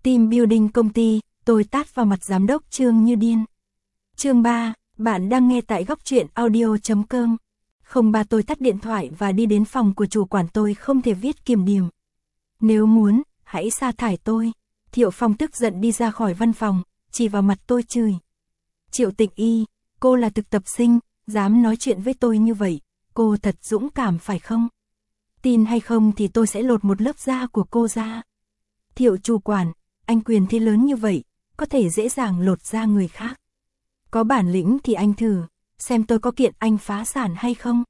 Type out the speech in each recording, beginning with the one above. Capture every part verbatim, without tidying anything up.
Team building công ty, tôi tát vào mặt giám đốc Trương như điên. Chương ba, bạn đang nghe tại góc truyện audio chấm com. Không ba tôi tắt điện thoại và đi đến phòng của chủ quản, tôi không thể viết kiểm điểm. Nếu muốn, hãy sa thải tôi. Thiệu Phong tức giận đi ra khỏi văn phòng, chỉ vào mặt tôi chửi. Triệu Tịnh Y, cô là thực tập sinh, dám nói chuyện với tôi như vậy, cô thật dũng cảm phải không? Tin hay không thì tôi sẽ lột một lớp da của cô ra. Thiệu chủ quản, anh quyền thế lớn như vậy, có thể dễ dàng lột da người khác. Có bản lĩnh thì anh thử, xem tôi có kiện anh phá sản hay không.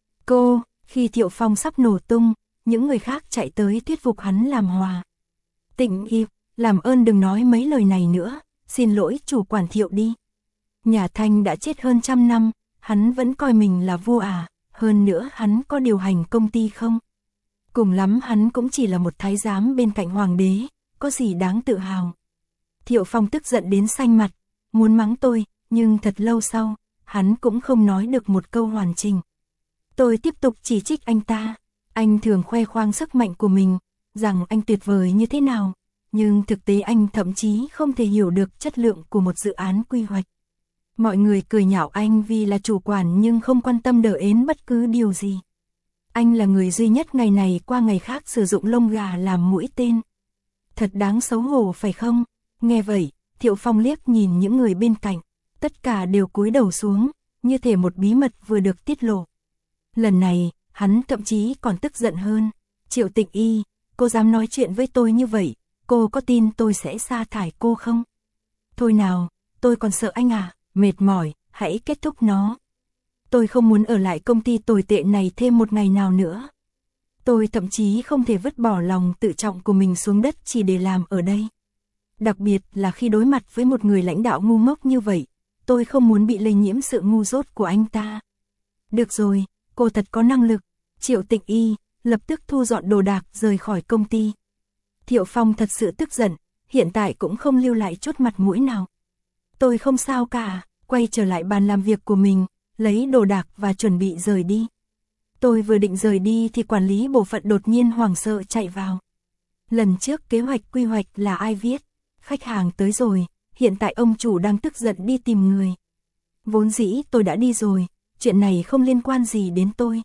Cô, khi Thiệu Phong sắp nổ tung, những người khác chạy tới thuyết phục hắn làm hòa. Tịnh Y, làm ơn đừng nói mấy lời này nữa, xin lỗi chủ quản Thiệu đi. Nhà Thanh đã chết hơn trăm năm, hắn vẫn coi mình là vua à, hơn nữa hắn có điều hành công ty không? Cùng lắm hắn cũng chỉ là một thái giám bên cạnh hoàng đế, có gì đáng tự hào. Thiệu Phong tức giận đến xanh mặt, muốn mắng tôi, nhưng thật lâu sau, hắn cũng không nói được một câu hoàn chỉnh. Tôi tiếp tục chỉ trích anh ta, anh thường khoe khoang sức mạnh của mình, rằng anh tuyệt vời như thế nào, nhưng thực tế anh thậm chí không thể hiểu được chất lượng của một dự án quy hoạch. Mọi người cười nhạo anh vì là chủ quản nhưng không quan tâm đờ ến bất cứ điều gì. Anh là người duy nhất ngày này qua ngày khác sử dụng lông gà làm mũi tên. Thật đáng xấu hổ phải không? Nghe vậy, Thiệu Phong liếc nhìn những người bên cạnh, tất cả đều cúi đầu xuống, như thể một bí mật vừa được tiết lộ. Lần này, hắn thậm chí còn tức giận hơn. Triệu Tịnh Y, cô dám nói chuyện với tôi như vậy, cô có tin tôi sẽ sa thải cô không? Thôi nào, tôi còn sợ anh à, mệt mỏi, hãy kết thúc nó. Tôi không muốn ở lại công ty tồi tệ này thêm một ngày nào nữa. Tôi thậm chí không thể vứt bỏ lòng tự trọng của mình xuống đất chỉ để làm ở đây. Đặc biệt là khi đối mặt với một người lãnh đạo ngu ngốc như vậy, tôi không muốn bị lây nhiễm sự ngu dốt của anh ta. Được rồi, cô thật có năng lực. Triệu Tịnh Y lập tức thu dọn đồ đạc rời khỏi công ty. Thiệu Phong thật sự tức giận, hiện tại cũng không lưu lại chút mặt mũi nào. Tôi không sao cả, quay trở lại bàn làm việc của mình, lấy đồ đạc và chuẩn bị rời đi. Tôi vừa định rời đi thì quản lý bộ phận đột nhiên hoảng sợ chạy vào. Lần trước kế hoạch quy hoạch là ai viết? Khách hàng tới rồi, hiện tại ông chủ đang tức giận đi tìm người. Vốn dĩ tôi đã đi rồi, chuyện này không liên quan gì đến tôi.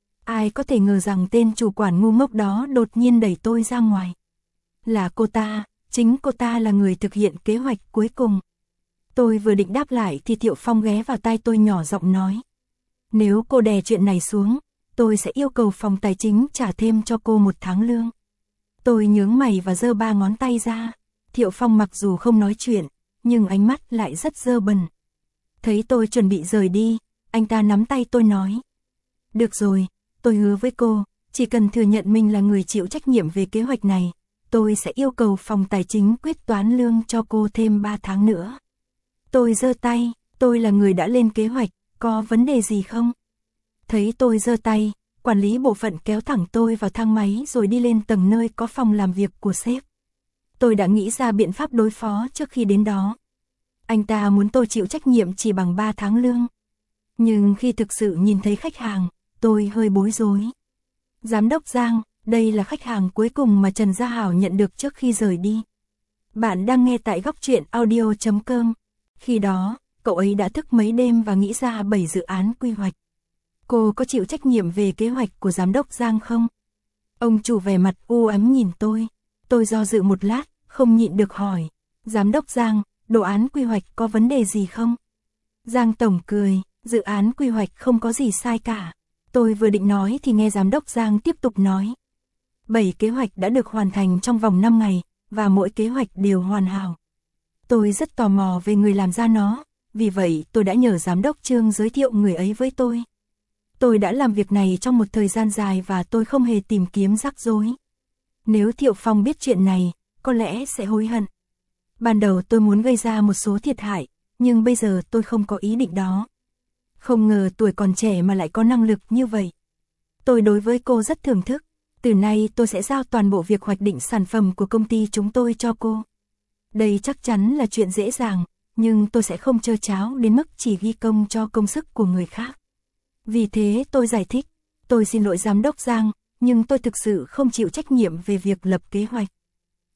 Ai có thể ngờ rằng tên chủ quản ngu ngốc đó đột nhiên đẩy tôi ra ngoài. Là cô ta, chính cô ta là người thực hiện kế hoạch cuối cùng. Tôi vừa định đáp lại thì Thiệu Phong ghé vào tai tôi nhỏ giọng nói. Nếu cô đè chuyện này xuống, tôi sẽ yêu cầu phòng tài chính trả thêm cho cô một tháng lương. Tôi nhướng mày và giơ ba ngón tay ra. Thiệu Phong mặc dù không nói chuyện, nhưng ánh mắt lại rất dơ bẩn. Thấy tôi chuẩn bị rời đi, anh ta nắm tay tôi nói. Được rồi, tôi hứa với cô, chỉ cần thừa nhận mình là người chịu trách nhiệm về kế hoạch này, tôi sẽ yêu cầu phòng tài chính quyết toán lương cho cô thêm ba tháng nữa. Tôi giơ tay, tôi là người đã lên kế hoạch, có vấn đề gì không? Thấy tôi giơ tay, quản lý bộ phận kéo thẳng tôi vào thang máy rồi đi lên tầng nơi có phòng làm việc của sếp. Tôi đã nghĩ ra biện pháp đối phó trước khi đến đó. Anh ta muốn tôi chịu trách nhiệm chỉ bằng ba tháng lương. Nhưng khi thực sự nhìn thấy khách hàng, tôi hơi bối rối. Giám đốc Giang, đây là khách hàng cuối cùng mà Trần Gia Hảo nhận được trước khi rời đi. Bạn đang nghe tại góc truyện audio chấm com. Khi đó, cậu ấy đã thức mấy đêm và nghĩ ra bảy dự án quy hoạch. Cô có chịu trách nhiệm về kế hoạch của giám đốc Giang không? Ông chủ vẻ mặt u ám nhìn tôi. Tôi do dự một lát, không nhịn được hỏi. Giám đốc Giang, đồ án quy hoạch có vấn đề gì không? Giang Tổng cười, dự án quy hoạch không có gì sai cả. Tôi vừa định nói thì nghe giám đốc Giang tiếp tục nói. bảy kế hoạch đã được hoàn thành trong vòng năm ngày, và mỗi kế hoạch đều hoàn hảo. Tôi rất tò mò về người làm ra nó, vì vậy tôi đã nhờ giám đốc Trương giới thiệu người ấy với tôi. Tôi đã làm việc này trong một thời gian dài và tôi không hề tìm kiếm rắc rối. Nếu Thiệu Phong biết chuyện này, có lẽ sẽ hối hận. Ban đầu tôi muốn gây ra một số thiệt hại, nhưng bây giờ tôi không có ý định đó. Không ngờ tuổi còn trẻ mà lại có năng lực như vậy. Tôi đối với cô rất thưởng thức. Từ nay tôi sẽ giao toàn bộ việc hoạch định sản phẩm của công ty chúng tôi cho cô. Đây chắc chắn là chuyện dễ dàng, nhưng tôi sẽ không trơ tráo đến mức chỉ ghi công cho công sức của người khác. Vì thế tôi giải thích, tôi xin lỗi giám đốc Giang, nhưng tôi thực sự không chịu trách nhiệm về việc lập kế hoạch.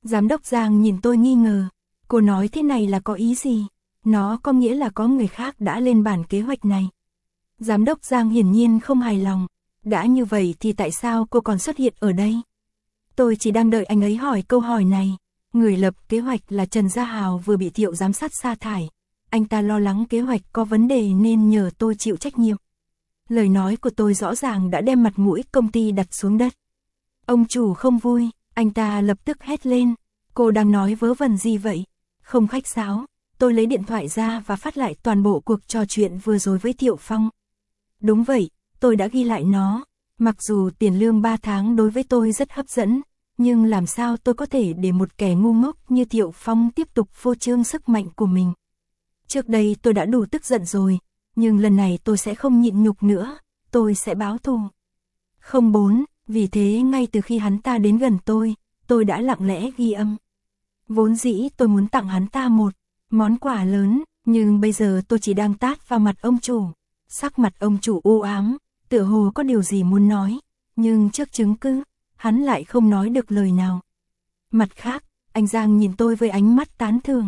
Giám đốc Giang nhìn tôi nghi ngờ. Cô nói thế này là có ý gì? Nó có nghĩa là có người khác đã lên bản kế hoạch này. Giám đốc Giang hiển nhiên không hài lòng. Đã như vậy thì tại sao cô còn xuất hiện ở đây? Tôi chỉ đang đợi anh ấy hỏi câu hỏi này. Người lập kế hoạch là Trần Gia Hào vừa bị Thiệu giám sát sa thải. Anh ta lo lắng kế hoạch có vấn đề nên nhờ tôi chịu trách nhiệm. Lời nói của tôi rõ ràng đã đem mặt mũi công ty đặt xuống đất. Ông chủ không vui, anh ta lập tức hét lên. Cô đang nói vớ vẩn gì vậy? Không khách sáo, tôi lấy điện thoại ra và phát lại toàn bộ cuộc trò chuyện vừa rồi với Thiệu Phong. Đúng vậy, tôi đã ghi lại nó. Mặc dù tiền lương ba tháng đối với tôi rất hấp dẫn, nhưng làm sao tôi có thể để một kẻ ngu ngốc như Thiệu Phong tiếp tục phô trương sức mạnh của mình. Trước đây tôi đã đủ tức giận rồi, nhưng lần này tôi sẽ không nhịn nhục nữa, tôi sẽ báo thù. Không bốn, vì thế ngay từ khi hắn ta đến gần tôi, tôi đã lặng lẽ ghi âm. Vốn dĩ tôi muốn tặng hắn ta một món quà lớn, nhưng bây giờ tôi chỉ đang tát vào mặt ông chủ. Sắc mặt ông chủ u ám, tựa hồ có điều gì muốn nói, nhưng trước chứng cứ, hắn lại không nói được lời nào. Mặt khác, anh Giang nhìn tôi với ánh mắt tán thưởng.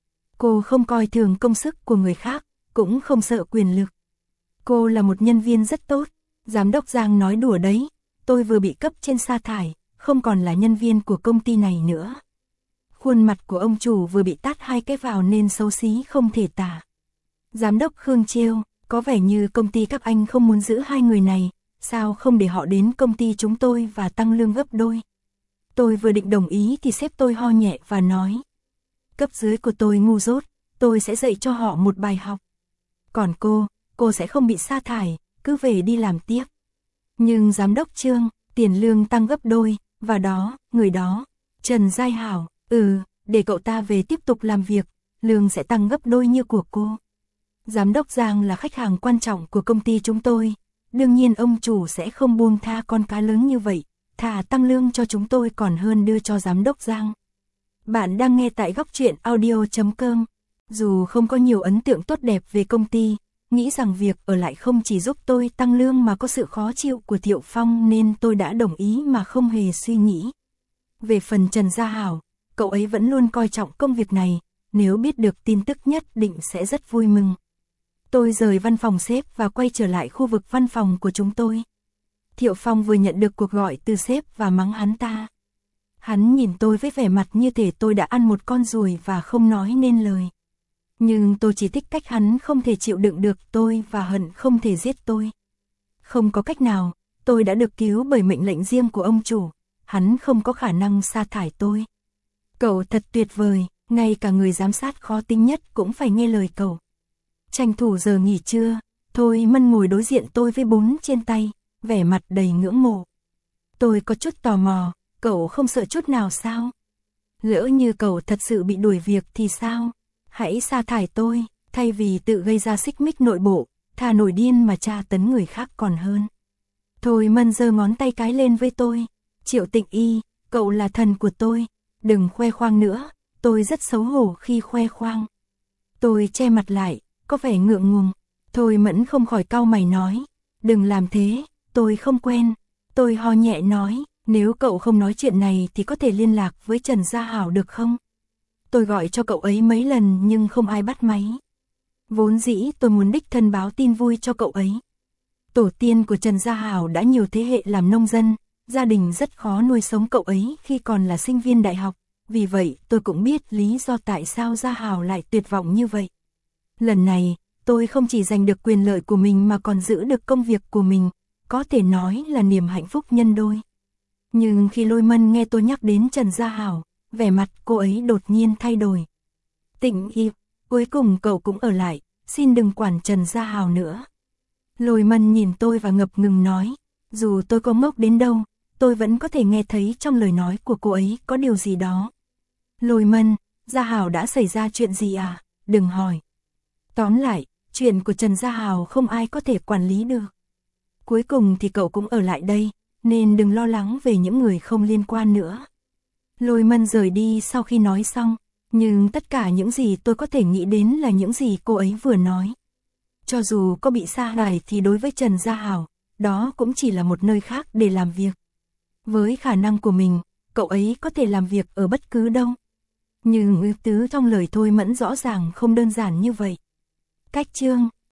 Cô không coi thường công sức của người khác, cũng không sợ quyền lực. Cô là một nhân viên rất tốt, giám đốc Giang nói đùa đấy, tôi vừa bị cấp trên sa thải, không còn là nhân viên của công ty này nữa. Khuôn mặt của ông chủ vừa bị tát hai cái vào nên xấu xí không thể tả. Giám đốc Khương Chiêu, có vẻ như công ty các anh không muốn giữ hai người này, sao không để họ đến công ty chúng tôi và tăng lương gấp đôi. Tôi vừa định đồng ý thì sếp tôi ho nhẹ và nói. Cấp dưới của tôi ngu dốt, tôi sẽ dạy cho họ một bài học. Còn cô, cô sẽ không bị sa thải, cứ về đi làm tiếp. Nhưng giám đốc Trương, tiền lương tăng gấp đôi, và đó, người đó, Trần Giai Hảo, ừ, để cậu ta về tiếp tục làm việc, lương sẽ tăng gấp đôi như của cô. Giám đốc Giang là khách hàng quan trọng của công ty chúng tôi, đương nhiên ông chủ sẽ không buông tha con cá lớn như vậy, thà tăng lương cho chúng tôi còn hơn đưa cho giám đốc Giang. Bạn đang nghe tại góc truyện audio chấm com. Dù không có nhiều ấn tượng tốt đẹp về công ty, nghĩ rằng việc ở lại không chỉ giúp tôi tăng lương mà có sự khó chịu của Thiệu Phong nên tôi đã đồng ý mà không hề suy nghĩ. Về phần Trần Gia Hảo, cậu ấy vẫn luôn coi trọng công việc này, nếu biết được tin tức nhất định sẽ rất vui mừng. Tôi rời văn phòng sếp và quay trở lại khu vực văn phòng của chúng tôi. Thiệu Phong vừa nhận được cuộc gọi từ sếp và mắng hắn ta. Hắn nhìn tôi với vẻ mặt như thể tôi đã ăn một con ruồi và không nói nên lời. Nhưng tôi chỉ thích cách hắn không thể chịu đựng được tôi và hận không thể giết tôi. Không có cách nào, tôi đã được cứu bởi mệnh lệnh riêng của ông chủ, hắn không có khả năng sa thải tôi. Cậu thật tuyệt vời, ngay cả người giám sát khó tính nhất cũng phải nghe lời cậu. Tranh thủ giờ nghỉ trưa, Thôi Mân ngồi đối diện tôi với bún trên tay, vẻ mặt đầy ngưỡng mộ. Tôi có chút tò mò, cậu không sợ chút nào sao? Lỡ như cậu thật sự bị đuổi việc thì sao? Hãy sa thải tôi, thay vì tự gây ra xích mích nội bộ, thà nổi điên mà tra tấn người khác còn hơn. Thôi Mân giơ ngón tay cái lên với tôi. Triệu Tịnh Y, cậu là thần của tôi, đừng khoe khoang nữa, tôi rất xấu hổ khi khoe khoang. Tôi che mặt lại, có vẻ ngượng ngùng. Thôi Mẫn không khỏi cau mày nói, đừng làm thế, tôi không quen. Tôi ho nhẹ nói, nếu cậu không nói chuyện này thì có thể liên lạc với Trần Gia Hảo được không? Tôi gọi cho cậu ấy mấy lần nhưng không ai bắt máy. Vốn dĩ tôi muốn đích thân báo tin vui cho cậu ấy. Tổ tiên của Trần Gia Hảo đã nhiều thế hệ làm nông dân, gia đình rất khó nuôi sống cậu ấy khi còn là sinh viên đại học, vì vậy tôi cũng biết lý do tại sao Gia Hảo lại tuyệt vọng như vậy. Lần này, tôi không chỉ giành được quyền lợi của mình mà còn giữ được công việc của mình, có thể nói là niềm hạnh phúc nhân đôi. Nhưng khi Lôi Mân nghe tôi nhắc đến Trần Gia Hảo, vẻ mặt cô ấy đột nhiên thay đổi. Tịnh Y, cuối cùng cậu cũng ở lại, xin đừng quản Trần Gia Hảo nữa. Lôi Mân nhìn tôi và ngập ngừng nói, dù tôi có ngốc đến đâu, tôi vẫn có thể nghe thấy trong lời nói của cô ấy có điều gì đó. Lôi Mân, Gia Hảo đã xảy ra chuyện gì à? Đừng hỏi. Tóm lại, chuyện của Trần Gia Hảo không ai có thể quản lý được. Cuối cùng thì cậu cũng ở lại đây, nên đừng lo lắng về những người không liên quan nữa. Lôi Mân rời đi sau khi nói xong, nhưng tất cả những gì tôi có thể nghĩ đến là những gì cô ấy vừa nói. Cho dù có bị sa thải thì đối với Trần Gia Hảo, đó cũng chỉ là một nơi khác để làm việc. Với khả năng của mình, cậu ấy có thể làm việc ở bất cứ đâu. Nhưng ư tứ trong lời Thôi Mẫn rõ ràng không đơn giản như vậy. Cách chương